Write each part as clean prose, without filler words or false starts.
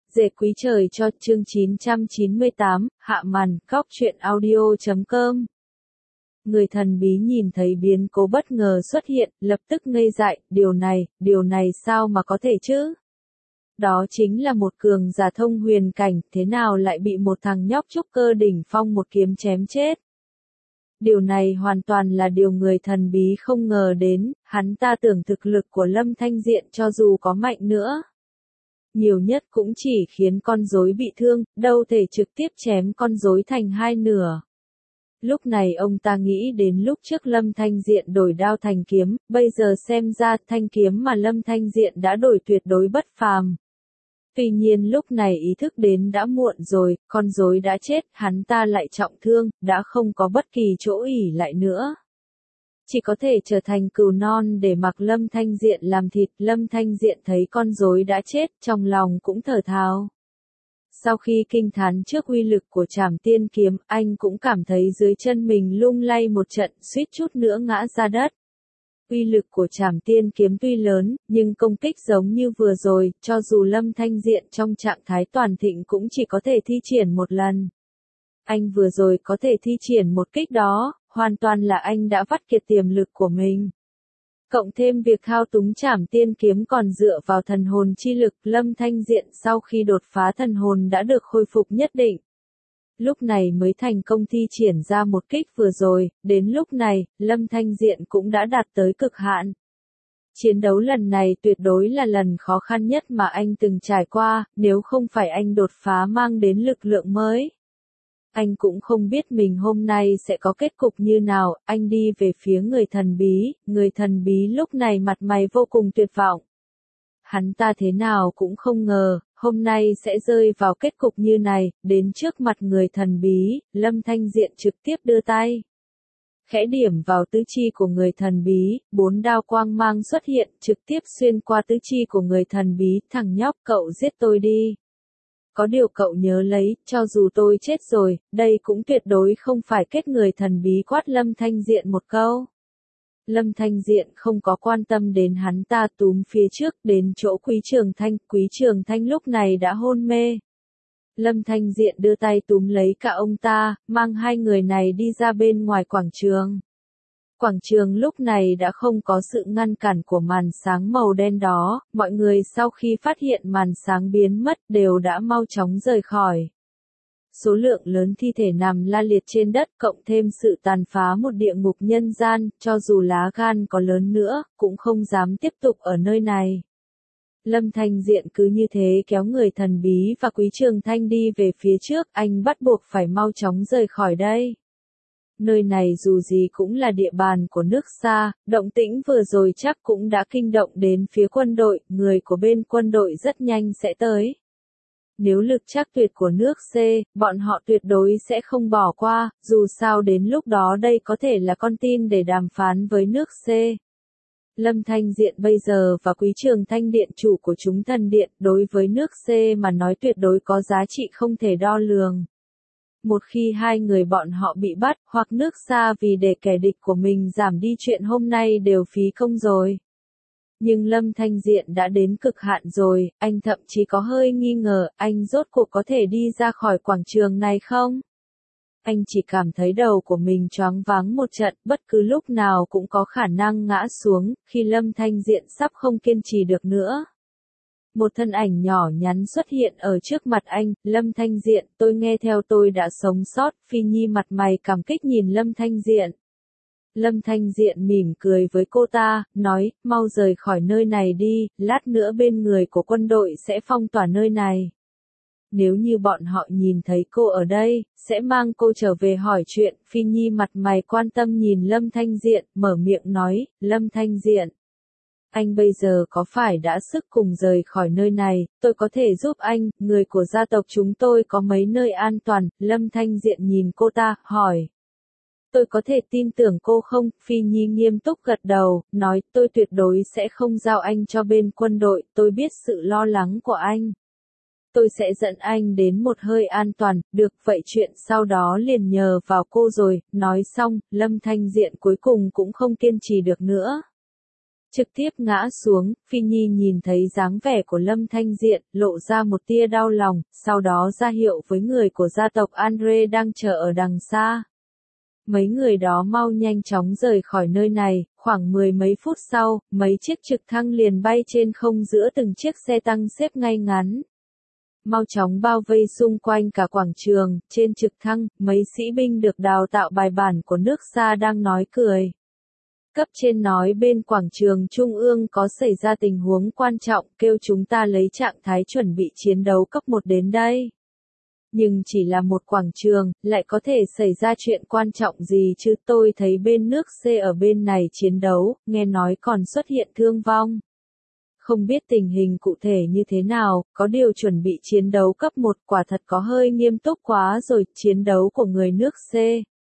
Dệt quý trời cho chương 998, hạ màn, góc truyện audio.com. Người thần bí nhìn thấy biến cố bất ngờ xuất hiện, lập tức ngây dại, điều này sao mà có thể chứ? Đó chính là một cường giả thông huyền cảnh, thế nào lại bị một thằng nhóc trúc cơ đỉnh phong một kiếm chém chết? Điều này hoàn toàn là điều người thần bí không ngờ đến, hắn ta tưởng thực lực của Lâm Thanh Diện cho dù có mạnh nữa, nhiều nhất cũng chỉ khiến con rối bị thương, đâu thể trực tiếp chém con rối thành hai nửa. Lúc này ông ta nghĩ đến lúc trước Lâm Thanh Diện đổi đao thành kiếm, bây giờ xem ra thanh kiếm mà Lâm Thanh Diện đã đổi tuyệt đối bất phàm. Tuy nhiên lúc này ý thức đến đã muộn rồi, con rối đã chết, hắn ta lại trọng thương, đã không có bất kỳ chỗ ỷ lại nữa. Chỉ có thể trở thành cừu non để mặc Lâm Thanh Diện làm thịt. Lâm Thanh Diện thấy con rối đã chết, trong lòng cũng thở phào. Sau khi kinh thán trước uy lực của Trảm Tiên kiếm, anh cũng cảm thấy dưới chân mình lung lay một trận, suýt chút nữa ngã ra đất. Uy lực của Trảm Tiên kiếm tuy lớn, nhưng công kích giống như vừa rồi, cho dù Lâm Thanh Diện trong trạng thái toàn thịnh cũng chỉ có thể thi triển một lần. Anh vừa rồi có thể thi triển một kích đó, hoàn toàn là anh đã vắt kiệt tiềm lực của mình. Cộng thêm việc thao túng Trảm Tiên kiếm còn dựa vào thần hồn chi lực, Lâm Thanh Diện sau khi đột phá thần hồn đã được khôi phục nhất định. Lúc này mới thành công thi triển ra một kích vừa rồi, đến lúc này, Lâm Thanh Diện cũng đã đạt tới cực hạn. Chiến đấu lần này tuyệt đối là lần khó khăn nhất mà anh từng trải qua, nếu không phải anh đột phá mang đến lực lượng mới. Anh cũng không biết mình hôm nay sẽ có kết cục như nào. Anh đi về phía người thần bí lúc này mặt mày vô cùng tuyệt vọng. Hắn ta thế nào cũng không ngờ, hôm nay sẽ rơi vào kết cục như này. Đến trước mặt người thần bí, Lâm Thanh Diện trực tiếp đưa tay khẽ điểm vào tứ chi của người thần bí, 4 đao quang mang xuất hiện, trực tiếp xuyên qua tứ chi của người thần bí. Thằng nhóc, cậu giết tôi đi. Có điều cậu nhớ lấy, cho dù tôi chết rồi, đây cũng tuyệt đối không phải kết. Người thần bí quát Lâm Thanh Diện một câu. Lâm Thanh Diện không có quan tâm đến hắn ta, túm phía trước đến chỗ Quý Trường Thanh lúc này đã hôn mê. Lâm Thanh Diện đưa tay túm lấy cả ông ta, mang hai người này đi ra bên ngoài quảng trường. Quảng trường lúc này đã không có sự ngăn cản của màn sáng màu đen đó, mọi người sau khi phát hiện màn sáng biến mất đều đã mau chóng rời khỏi. Số lượng lớn thi thể nằm la liệt trên đất, cộng thêm sự tàn phá một địa ngục nhân gian, cho dù lá gan có lớn nữa, cũng không dám tiếp tục ở nơi này. Lâm Thanh Diện cứ như thế kéo người thần bí và Quý Trường Thanh đi về phía trước, anh bắt buộc phải mau chóng rời khỏi đây. Nơi này dù gì cũng là địa bàn của nước Sa, động tĩnh vừa rồi chắc cũng đã kinh động đến phía quân đội, người của bên quân đội rất nhanh sẽ tới. Nếu lực trắc tuyệt của nước C, bọn họ tuyệt đối sẽ không bỏ qua, dù sao đến lúc đó đây có thể là con tin để đàm phán với nước C. Lâm Thanh Diện bây giờ và Quý Trường Thanh điện chủ của chúng thần điện, đối với nước C mà nói tuyệt đối có giá trị không thể đo lường. Một khi hai người bọn họ bị bắt, hoặc nước Sa vì để kẻ địch của mình giảm đi, chuyện hôm nay đều phí công rồi. Nhưng Lâm Thanh Diện đã đến cực hạn rồi, anh thậm chí có hơi nghi ngờ, anh rốt cuộc có thể đi ra khỏi quảng trường này không? Anh chỉ cảm thấy đầu của mình choáng váng một trận, bất cứ lúc nào cũng có khả năng ngã xuống. Khi Lâm Thanh Diện sắp không kiên trì được nữa, một thân ảnh nhỏ nhắn xuất hiện ở trước mặt anh. Lâm Thanh Diện, tôi nghe theo tôi đã sống sót. Phi Nhi mặt mày cảm kích nhìn Lâm Thanh Diện. Lâm Thanh Diện mỉm cười với cô ta, nói, mau rời khỏi nơi này đi, lát nữa bên người của quân đội sẽ phong tỏa nơi này. Nếu như bọn họ nhìn thấy cô ở đây, sẽ mang cô trở về hỏi chuyện. Phi Nhi mặt mày quan tâm nhìn Lâm Thanh Diện, mở miệng nói, Lâm Thanh Diện, anh bây giờ có phải đã sức cùng rời khỏi nơi này, tôi có thể giúp anh. Người của gia tộc chúng tôi có mấy nơi an toàn? Lâm Thanh Diện nhìn cô ta, hỏi. Tôi có thể tin tưởng cô không? Phi Nhi nghiêm túc gật đầu, nói, tôi tuyệt đối sẽ không giao anh cho bên quân đội, tôi biết sự lo lắng của anh. Tôi sẽ dẫn anh đến một hơi an toàn, được vậy chuyện sau đó liền nhờ vào cô rồi. Nói xong, Lâm Thanh Diện cuối cùng cũng không kiên trì được nữa. trực tiếp ngã xuống. Phi Nhi nhìn thấy dáng vẻ của Lâm Thanh Diện, lộ ra một tia đau lòng, sau đó ra hiệu với người của gia tộc Andre đang chờ ở đằng xa. Mấy người đó mau nhanh chóng rời khỏi nơi này, khoảng 10 mấy phút sau, mấy chiếc trực thăng liền bay trên không giữa từng chiếc xe tăng xếp ngay ngắn. Mau chóng bao vây xung quanh cả quảng trường, trên trực thăng, mấy sĩ binh được đào tạo bài bản của nước xa đang nói cười. Cấp trên nói bên quảng trường Trung ương có xảy ra tình huống quan trọng, kêu chúng ta lấy trạng thái chuẩn bị chiến đấu cấp 1 đến đây. Nhưng chỉ là một quảng trường, lại có thể xảy ra chuyện quan trọng gì chứ? Tôi thấy bên nước C ở bên này chiến đấu, nghe nói còn xuất hiện thương vong. Không biết tình hình cụ thể như thế nào, có điều chuẩn bị chiến đấu cấp 1 quả thật có hơi nghiêm túc quá rồi. Chiến đấu của người nước C.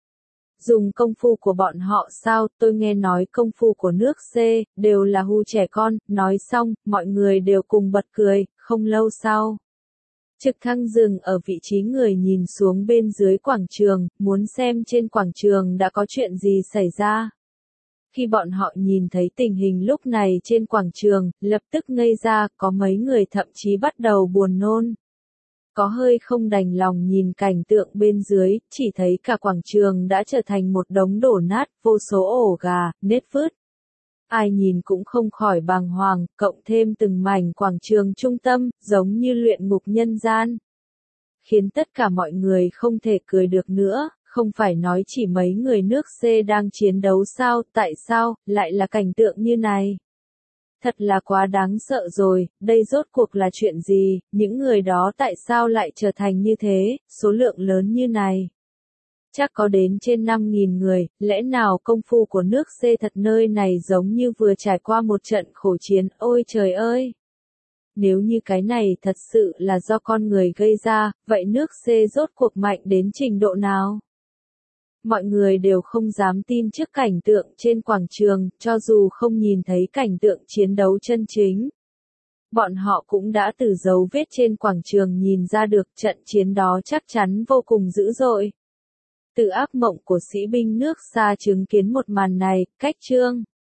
Dùng công phu của bọn họ sao? Tôi nghe nói công phu của nước C, đều là hù trẻ con. Nói xong, mọi người đều cùng bật cười. Không lâu sau, trực thăng dừng ở vị trí người nhìn xuống bên dưới quảng trường, muốn xem trên quảng trường đã có chuyện gì xảy ra. Khi bọn họ nhìn thấy tình hình lúc này trên quảng trường, lập tức ngây ra, có mấy người thậm chí bắt đầu buồn nôn. Có hơi không đành lòng nhìn cảnh tượng bên dưới, chỉ thấy cả quảng trường đã trở thành một đống đổ nát, vô số ổ gà, nết phứt. Ai nhìn cũng không khỏi bàng hoàng, cộng thêm từng mảnh quảng trường trung tâm, giống như luyện ngục nhân gian. Khiến tất cả mọi người không thể cười được nữa, không phải nói chỉ mấy người nước C đang chiến đấu sao, tại sao, lại là cảnh tượng như này? Thật là quá đáng sợ rồi, đây rốt cuộc là chuyện gì, những người đó tại sao lại trở thành như thế, số lượng lớn như này? Chắc có đến trên 5.000 người, lẽ nào công phu của nước C thật nơi này giống như vừa trải qua một trận khổ chiến, ôi trời ơi! Nếu như cái này thật sự là do con người gây ra, vậy nước C rốt cuộc mạnh đến trình độ nào? Mọi người đều không dám tin trước cảnh tượng trên quảng trường, cho dù không nhìn thấy cảnh tượng chiến đấu chân chính. Bọn họ cũng đã từ dấu vết trên quảng trường nhìn ra được trận chiến đó chắc chắn vô cùng dữ dội. Từ ác mộng của sĩ binh nước xa chứng kiến một màn này, cách chương